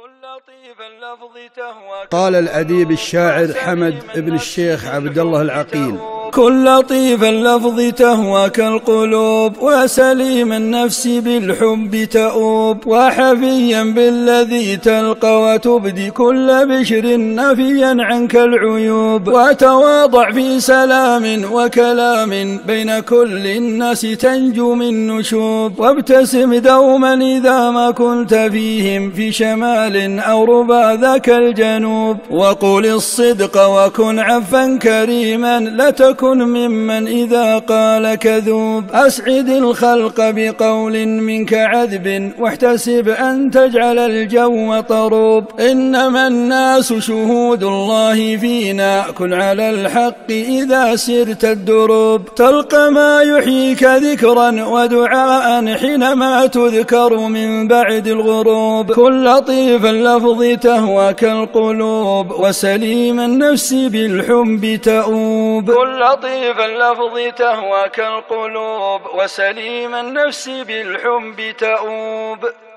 قال الأديب الشاعر حمد بن الشيخ عبد الله العقيل: كن لطيف اللفظ تهواك القلوب، وسليم النفس بالحب تؤوب، وحفيا بالذي تلقى وتبدي كل بشر نفيا عنك العيوب، وتواضع في سلام وكلام بين كل الناس تنجو من نشوب، وابتسم دوما إذا ما كنت فيهم في شمال أو ربا ذاك الجنوب، وقل الصدق وكن عفا كريما لا تكن ممن إذا قال كذوب، أسعد الخلق بقول منك عذب واحتسب أن تجعل الجو طروب، إنما الناس شهود الله فينا كن على الحق إذا سرت الدروب، تلقى ما يحييك ذكرا ودعاء حينما تذكر من بعد الغروب، كن لطيف اللفظ تهواك القلوب، وسليم النفس بالحب تؤوب. لطيف اللفظ تهواك القلوب، وسليم النفس بالحب تؤوب.